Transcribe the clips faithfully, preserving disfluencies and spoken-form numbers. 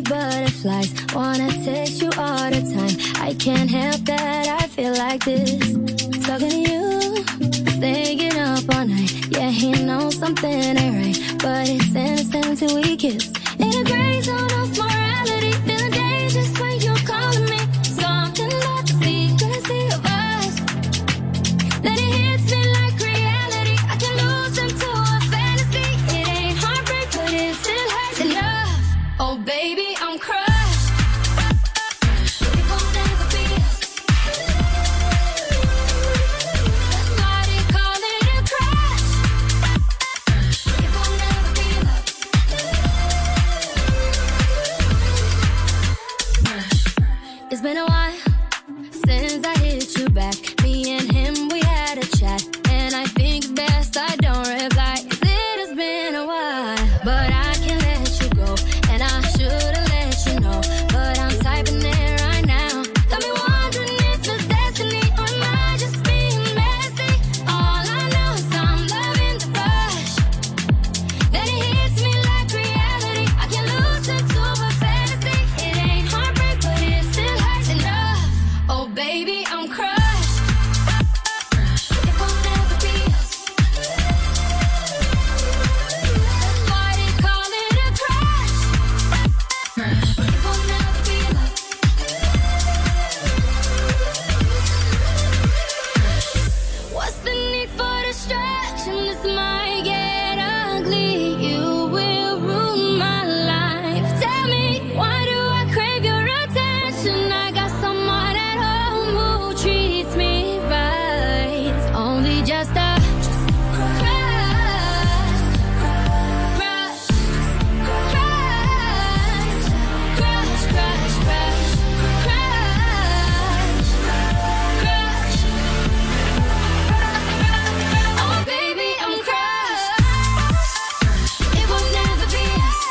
butterflies. Wanna taste you all the time. I can't help that I feel like this. Talking to you, staying up all night. Yeah, he knows something ain't right, but it's innocent till we kiss. In a gray zone of morality, feeling dangerous when you're calling me. Something about the secrecy of us. Then it hits me like reality. I can lose into a fantasy. It ain't heartbreak, but it still hurts enough. Oh baby, I'm crushed. It won't ever be us. That's why they call it a crush. It won't ever be love. It's been a while since I hit you back. Me and him, we had a chat, and I think it's best I don't reply. It has been a while, but I can't let you go, and I should've let you know, but I'm typing it right now. Got me wondering if it's destiny, or am I just being messy? All I know is I'm loving the rush. Then it hits me like reality. I can lose into a fantasy. It ain't heartbreak, but it still hurts enough. Oh baby, I'm crushed. It won't ever be us. That's why they call it a crush. It won't ever be love. What's the need for distraction? This might get ugly. You will ruin my life. Tell me, why do I crave your attention? I got someone at home who treats me right. It's only just a crush, crush, crush, crush, crush, crush, crush, crush. Oh baby, I'm crushed. It will never be us.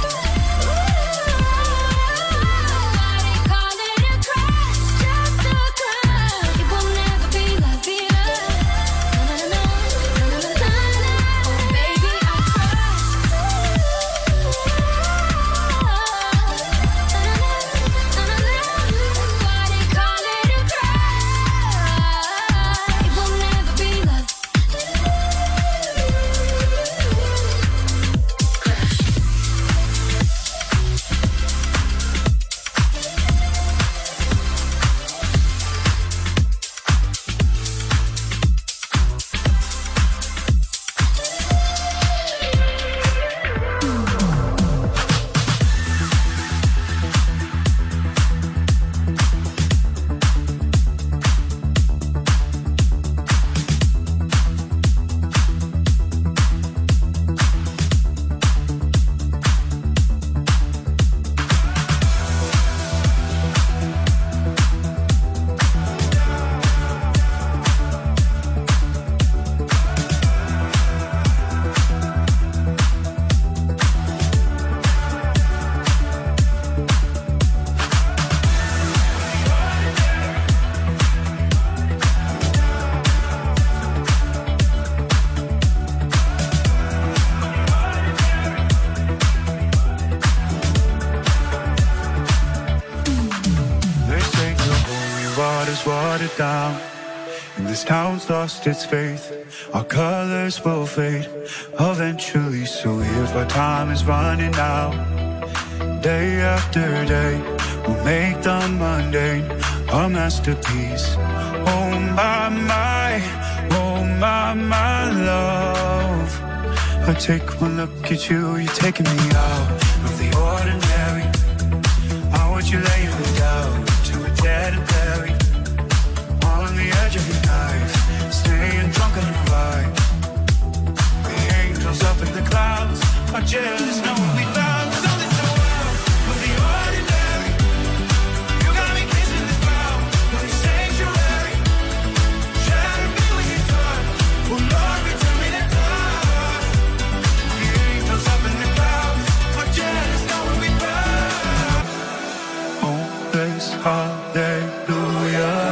Why they call it a crush? Just a crush. It will never be love, be love. Na, na, na, na, na, na, na, na. Oh baby, I'm crushed. Na, na, na, na, na. That's why they call it a crush. It will never be love. They say the holy water's watered down, and this town's lost its faith. Our colors will fade eventually, so if our time is running out, day after day, we'll make the mundane a masterpiece. Oh my, my, oh my, my love. I take one look at you, you're taking me out of the ordinary. I want you laying me down to a dead and buried, on the edge of your knife, staying drunk on the ride. The angels up in the clouds are jealous, knowing we found something so wild of the ordinary. You got me kissing the ground, the sanctuary. Shatter me with your touch, oh Lord, return me to dust. The angels up in the clouds are jealous, knowing we found. Oh, this hallelujah.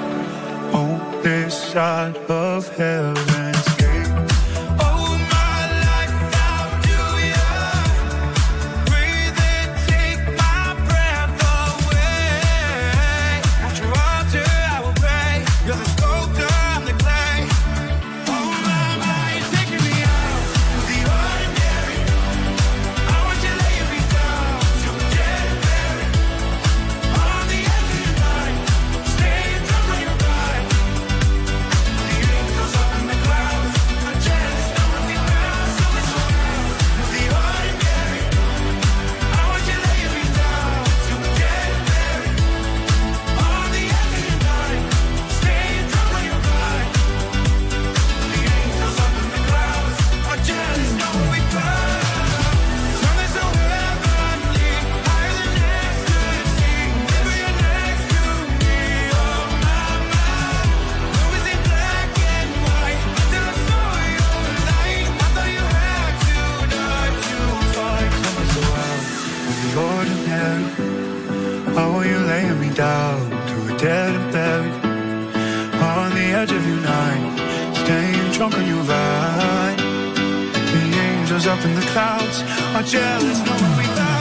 Oh, this side of heaven's gate. Oh, my life, how do ya? Breathe and take my dead and buried on the edge of your night, staying drunk on your ride. The angels up in the clouds are jealous, knowing we love.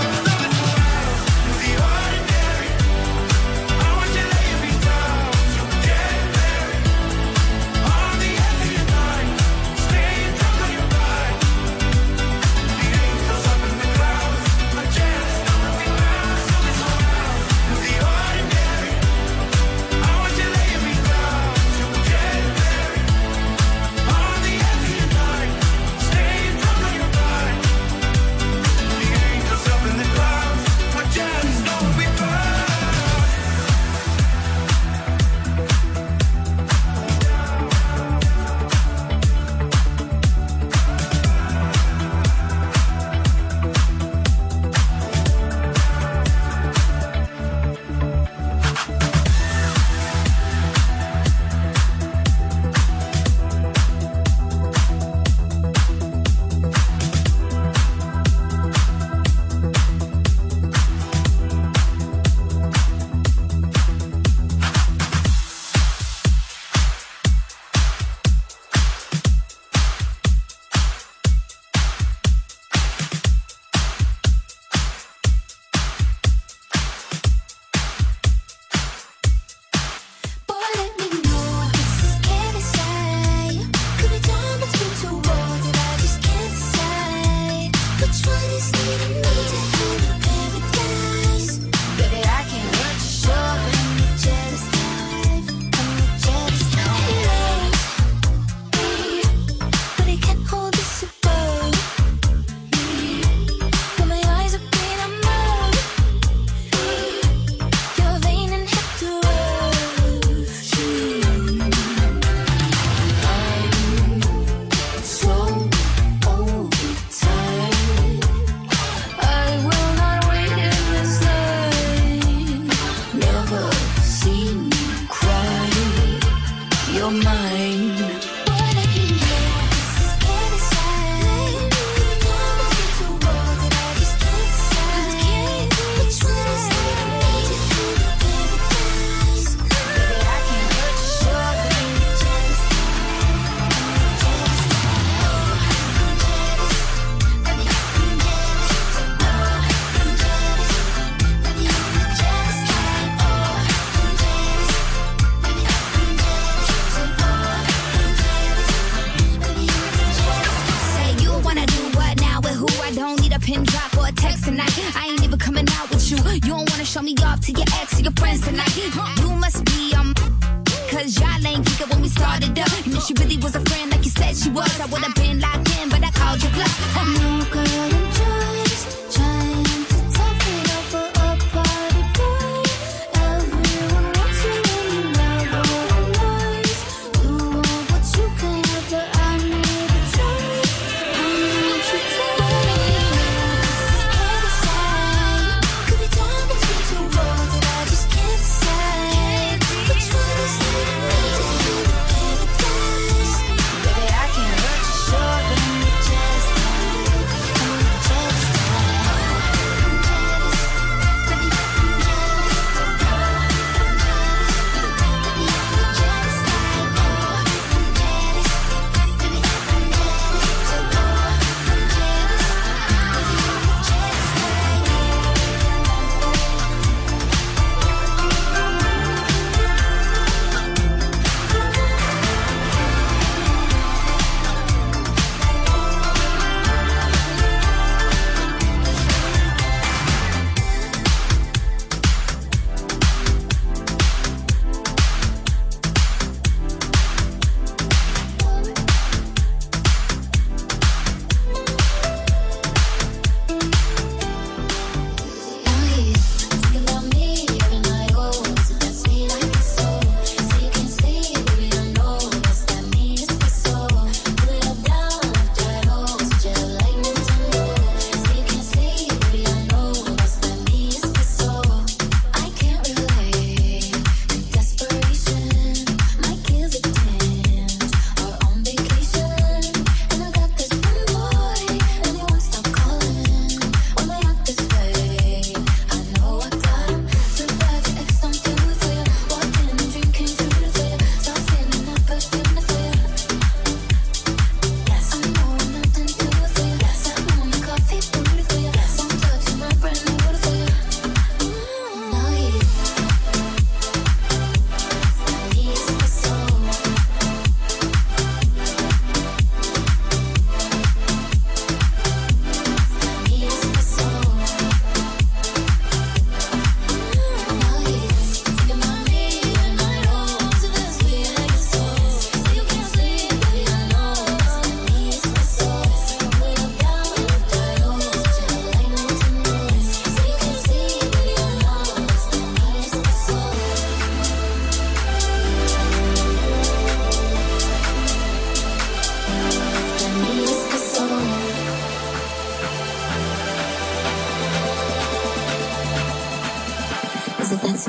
Just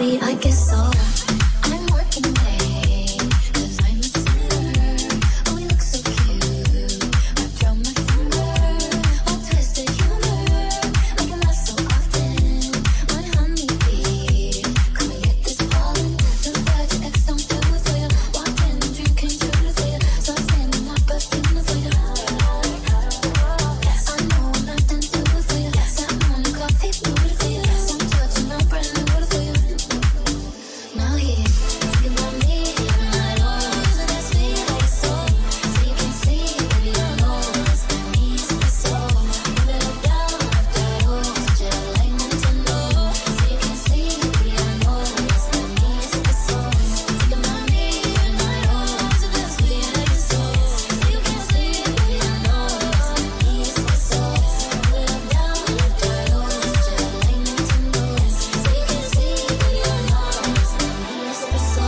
sweet, I guess so. I'm working late, 'cause I'm a sinner. Oh, we look so cute. I drop my finger, all twisted humor. I can laugh so often. My honeybee, come and get this pollen. The birds your ex don't do it for you. Walked in and dream came true for you. So I'm standing up, busting the for you. I know nothing to do for you. That morning coffee, blue for you. Some touch and I'm brand new for you. Now here, think about me, I know. So that's sweet like so. So you can see, baby, I know. It's that means it's so. Move it up down after all. Such a like Nintendo. So you can see, baby, I know. It's that means it's so. Think about me, I know. So that's sweet like so. So you can see, baby, I know. It's that means it's so. Move it up down after all. Such a like Nintendo. So you can see, baby, I know. It's that means it's so.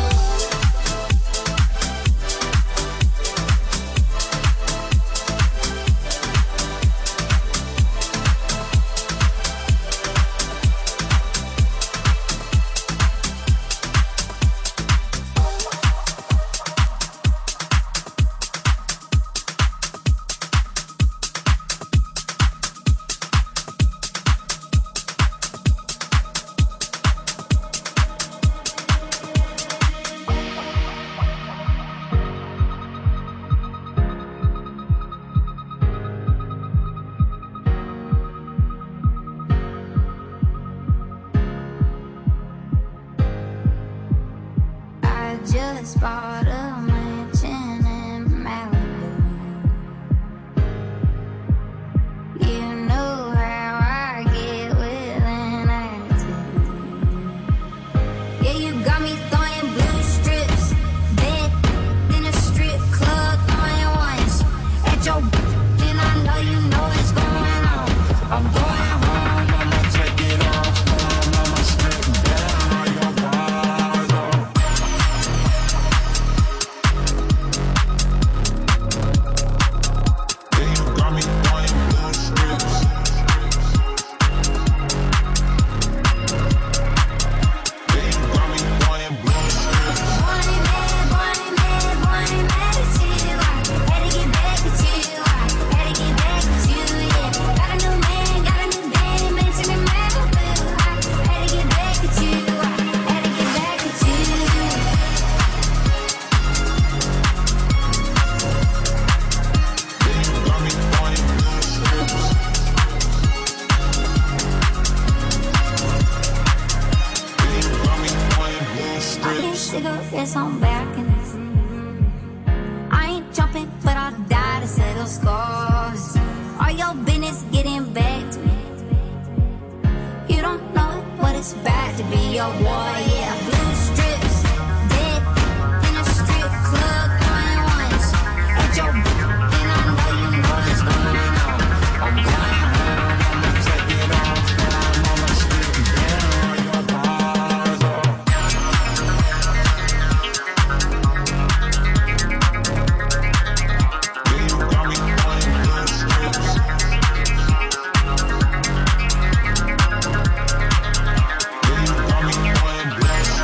I just bought a mansion in Malibu. You know how I get with an attitude. Yeah, you got me throwing blue strips, bed in a strip club, throwing ones at your and I know you know what's going on. I'm going home, I'ma take it off, home, I'ma strip down your bars off. Yeah, you got me throwing blue strips. Yeah, you got me throwing blue strips. Born and mad, born and mad, born and mad at you. I had to get back at you. I had to get back at you, yeah. Got a new man, got a new daddy, mansion in Malibu. I had to get back at you. I had to get back at you. Yeah, you got me throwing blue strips. Yeah, you got me throwing blue Smoking strips. cigarettes on balconies. I ain't jumping, but I'll die to settle scores. All your business getting back to me. You don't know what it's about to be your war, yeah. Blue strips, dead in a strip club, throwing ones at your and I know you know what's going on. I'm going home, I'ma take it off, home, I'ma strip down your bars off. Yeah, you got me throwing blue strips. Yeah, you got me throwing blue strips.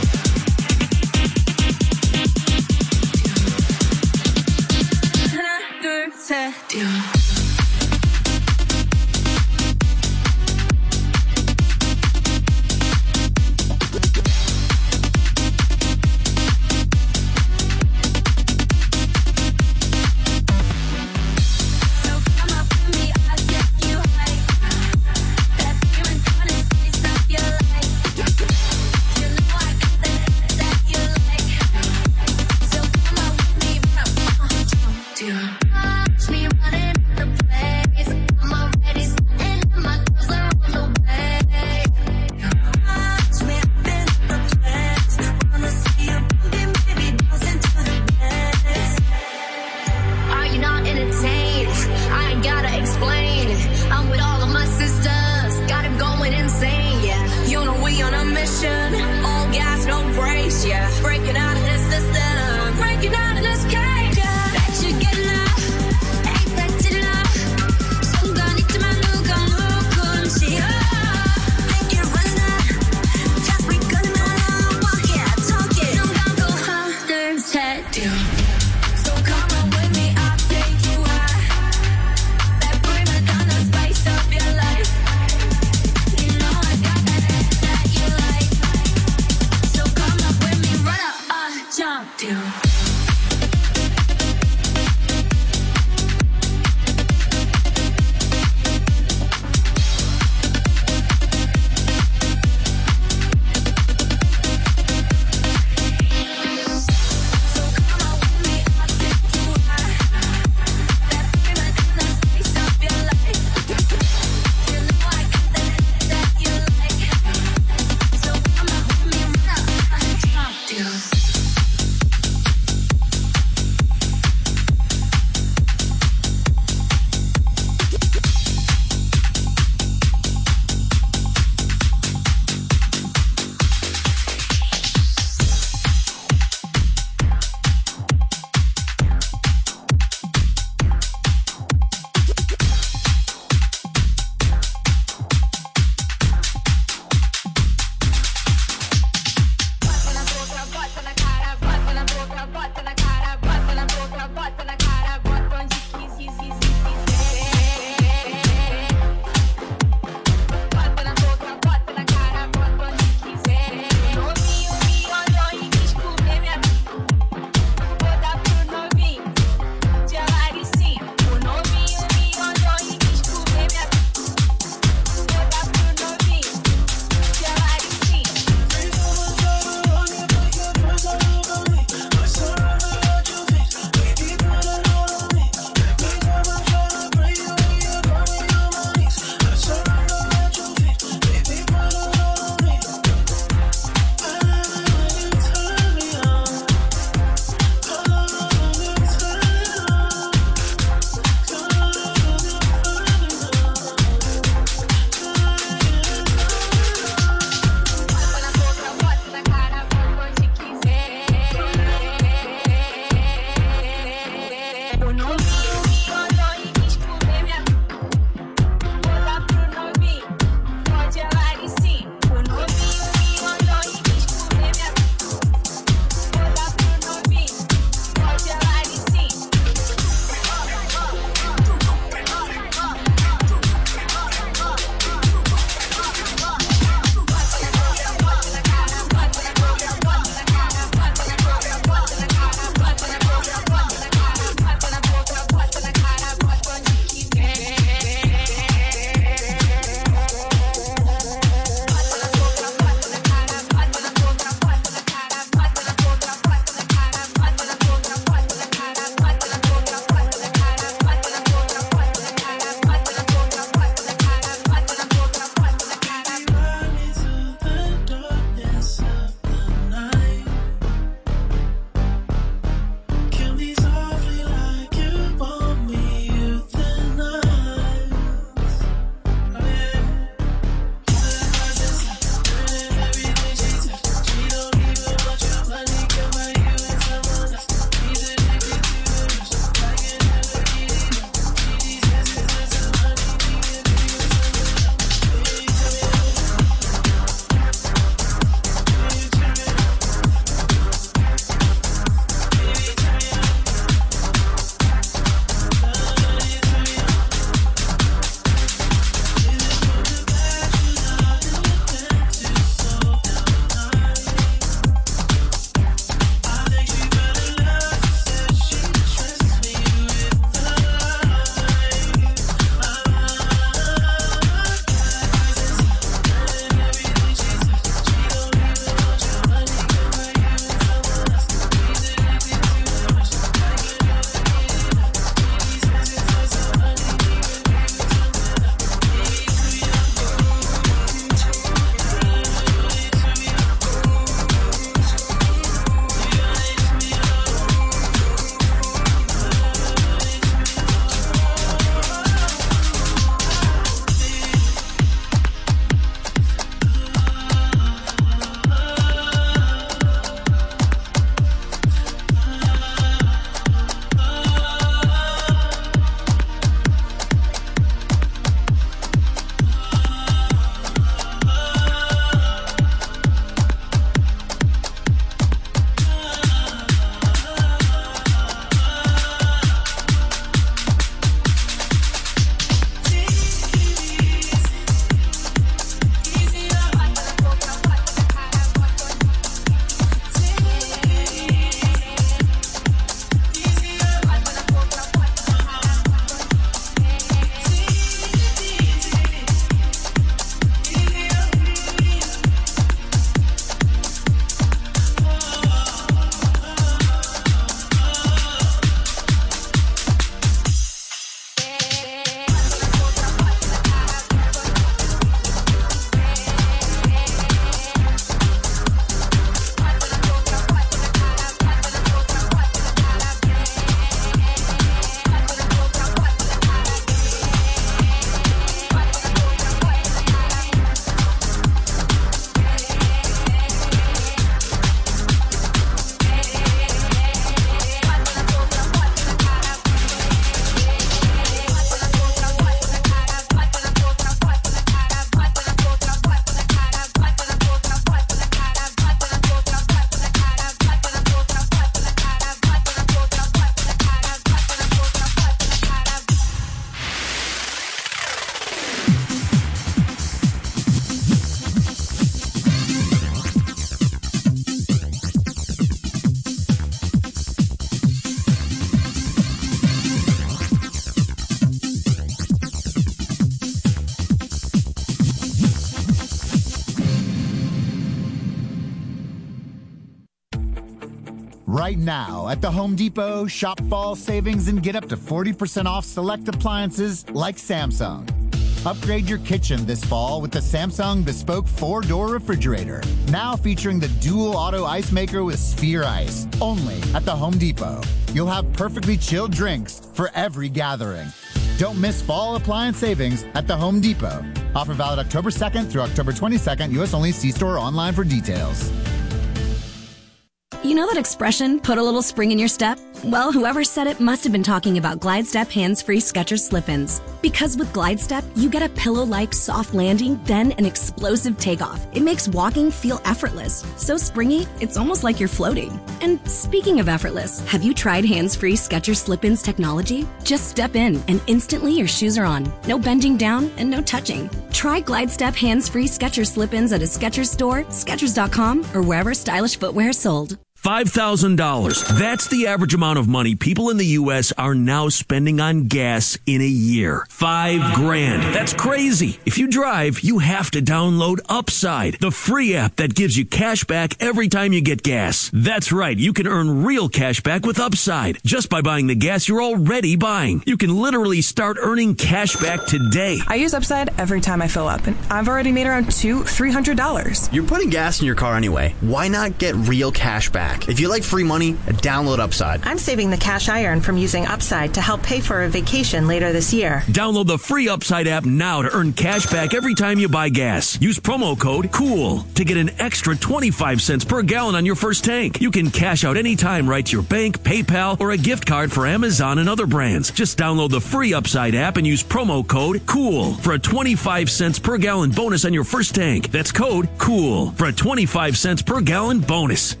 Right now at the Home Depot, shop fall savings and get up to forty percent off select appliances like Samsung. Upgrade your kitchen this fall with the Samsung Bespoke four-door refrigerator. Now featuring the dual auto ice maker with Sphere Ice. Only at the Home Depot. You'll have perfectly chilled drinks for every gathering. Don't miss fall appliance savings at the Home Depot. Offer valid October second through October twenty-second. U S only. See store or online for details. You know that expression, put a little spring in your step? Well, whoever said it must have been talking about GlideStep hands-free Skechers Slip-ins. Because with GlideStep, you get a pillow-like soft landing, then an explosive takeoff. It makes walking feel effortless. So springy, it's almost like you're floating. And speaking of effortless, have you tried hands-free Skechers Slip-ins technology? Just step in, and instantly your shoes are on. No bending down and no touching. Try GlideStep hands-free Skechers Slip-ins at a Skechers store, Skechers dot com, or wherever stylish footwear is sold. five thousand dollars. That's the average amount of money people in the U S are now spending on gas in a year. Five grand. That's crazy. If you drive, you have to download Upside, the free app that gives you cash back every time you get gas. That's right. You can earn real cash back with Upside just by buying the gas you're already buying. You can literally start earning cash back today. I use Upside every time I fill up, and I've already made around two, three hundred dollars. You're putting gas in your car anyway. Why not get real cash back? If you like free money, download Upside. I'm saving the cash I earn from using Upside to help pay for a vacation later this year. Download the free Upside app now to earn cash back every time you buy gas. Use promo code COOL to get an extra twenty-five cents per gallon on your first tank. You can cash out anytime right to your bank, PayPal, or a gift card for Amazon and other brands. Just download the free Upside app and use promo code COOL for a twenty-five cents per gallon bonus on your first tank. That's code COOL for a twenty-five cents per gallon bonus.